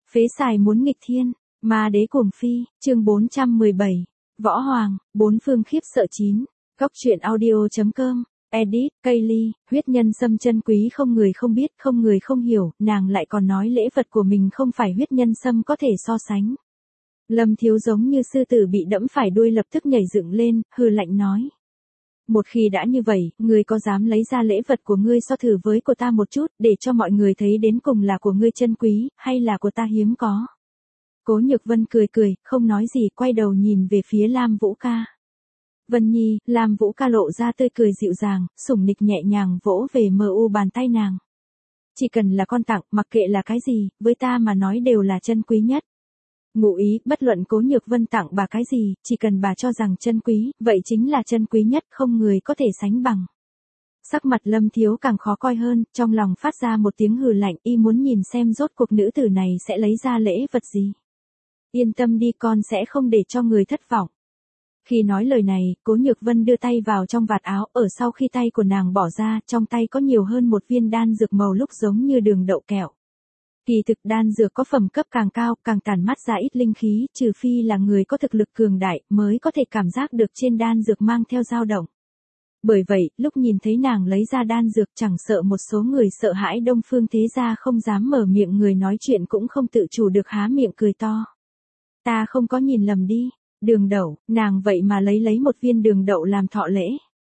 Phế xài muốn nghịch thiên, ma đế cuồng phi, chương 417. Võ Hoàng, bốn phương khiếp sợ 9. Góc truyện audio.com. Edit, Kaylee, huyết nhân xâm chân quý không người không biết, không người không hiểu, nàng lại còn nói lễ vật của mình không phải huyết nhân xâm có thể so sánh. Lâm Thiếu giống như sư tử bị đẫm phải đuôi lập tức nhảy dựng lên, hừ lạnh nói. Một khi đã như vậy, ngươi có dám lấy ra lễ vật của ngươi so thử với của ta một chút, để cho mọi người thấy đến cùng là của ngươi chân quý, hay là của ta hiếm có. Cố Nhược Vân cười cười, không nói gì, quay đầu nhìn về phía Lam Vũ Ca. Vân Nhi, Lam Vũ Ca lộ ra tươi cười dịu dàng, sủng nịch nhẹ nhàng vỗ về mờ u bàn tay nàng. Chỉ cần là con tặng, mặc kệ là cái gì, với ta mà nói đều là chân quý nhất. Ngụ ý, bất luận Cố Nhược Vân tặng bà cái gì, chỉ cần bà cho rằng chân quý, vậy chính là chân quý nhất, không người có thể sánh bằng. Sắc mặt Lâm Thiếu càng khó coi hơn, trong lòng phát ra một tiếng hừ lạnh, y muốn nhìn xem rốt cuộc nữ tử này sẽ lấy ra lễ vật gì. Yên tâm đi, con sẽ không để cho người thất vọng. Khi nói lời này, Cố Nhược Vân đưa tay vào trong vạt áo, ở sau khi tay của nàng bỏ ra, trong tay có nhiều hơn một viên đan dược màu lúc giống như đường đậu kẹo. Kỳ thực đan dược có phẩm cấp càng cao, càng tản mát ra ít linh khí, trừ phi là người có thực lực cường đại, mới có thể cảm giác được trên đan dược mang theo dao động. Bởi vậy, lúc nhìn thấy nàng lấy ra đan dược chẳng sợ một số người sợ hãi Đông Phương thế gia không dám mở miệng, người nói chuyện cũng không tự chủ được há miệng cười to. Ta không có nhìn lầm đi, đường đậu, nàng vậy mà lấy một viên đường đậu làm thọ lễ.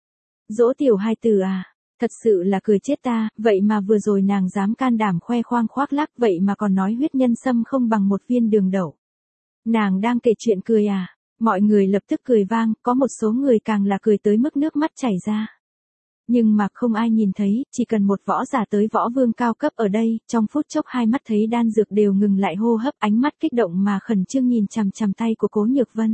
Dỗ tiểu hai từ à? Thật sự là cười chết ta, vậy mà vừa rồi nàng dám can đảm khoe khoang khoác lác, vậy mà còn nói huyết nhân xâm không bằng một viên đường đậu. Nàng đang kể chuyện cười à? Mọi người lập tức cười vang, có một số người càng là cười tới mức nước mắt chảy ra. Nhưng mà không ai nhìn thấy, chỉ cần một võ giả tới võ vương cao cấp ở đây, trong phút chốc hai mắt thấy đan dược đều ngừng lại hô hấp, ánh mắt kích động mà khẩn trương nhìn chằm chằm tay của Cố Nhược Vân.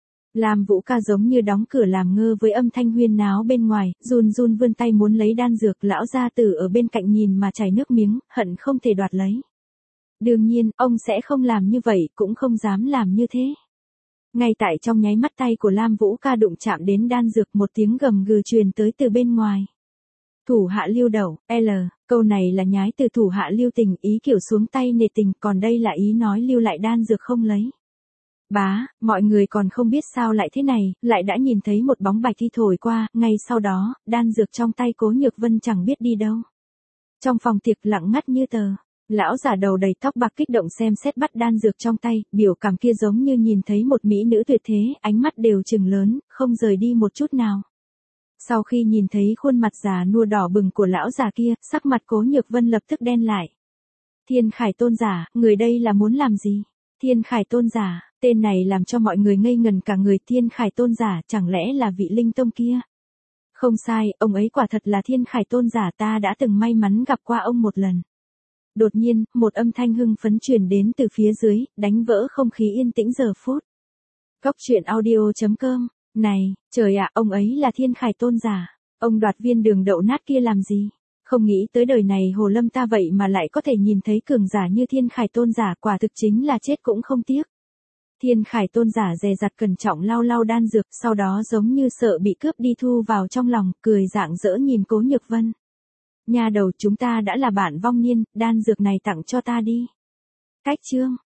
Lam Vũ Ca giống như đóng cửa làm ngơ với âm thanh huyên náo bên ngoài, run run vươn tay muốn lấy đan dược, lão gia tử ở bên cạnh nhìn mà chảy nước miếng, hận không thể đoạt lấy. Đương nhiên, ông sẽ không làm như vậy, cũng không dám làm như thế. Ngay tại trong nháy mắt tay của Lam Vũ Ca đụng chạm đến đan dược, một tiếng gầm gừ truyền tới từ bên ngoài. Thủ hạ lưu đẩu, câu này là nhái từ thủ hạ lưu tình, ý kiểu xuống tay nề tình, còn đây là ý nói lưu lại đan dược không lấy. Bá, mọi người còn không biết sao lại thế này, lại đã nhìn thấy một bóng bạch thi thổi qua, ngay sau đó, đan dược trong tay Cố Nhược Vân chẳng biết đi đâu. Trong phòng tiệc lặng ngắt như tờ, lão giả đầu đầy tóc bạc kích động xem xét bắt đan dược trong tay, biểu cảm kia giống như nhìn thấy một mỹ nữ tuyệt thế, ánh mắt đều trừng lớn, không rời đi một chút nào. Sau khi nhìn thấy khuôn mặt già nua đỏ bừng của lão già kia, sắc mặt Cố Nhược Vân lập tức đen lại. Thiên Khải Tôn giả, người đây là muốn làm gì? Thiên Khải Tôn giả, tên này làm cho mọi người ngây ngần cả người. Thiên Khải Tôn giả, chẳng lẽ là vị linh tông kia? Không sai, ông ấy quả thật là Thiên Khải Tôn giả, ta đã từng may mắn gặp qua ông một lần. Đột nhiên, một âm thanh hưng phấn truyền đến từ phía dưới, đánh vỡ không khí yên tĩnh giờ phút. Góc truyện audio.com. Này, trời ạ, ông ấy là Thiên Khải Tôn giả. Ông đoạt viên đường đậu nát kia làm gì? Không nghĩ tới đời này Hồ Lâm ta vậy mà lại có thể nhìn thấy cường giả như Thiên Khải Tôn giả, quả thực chính là chết cũng không tiếc. Thiên Khải Tôn giả dè dặt cẩn trọng lau lau đan dược, sau đó giống như sợ bị cướp đi thu vào trong lòng, cười rạng rỡ nhìn Cố Nhược Vân. Nhà đầu, chúng ta đã là bạn vong niên, đan dược này tặng cho ta đi. Cách chương.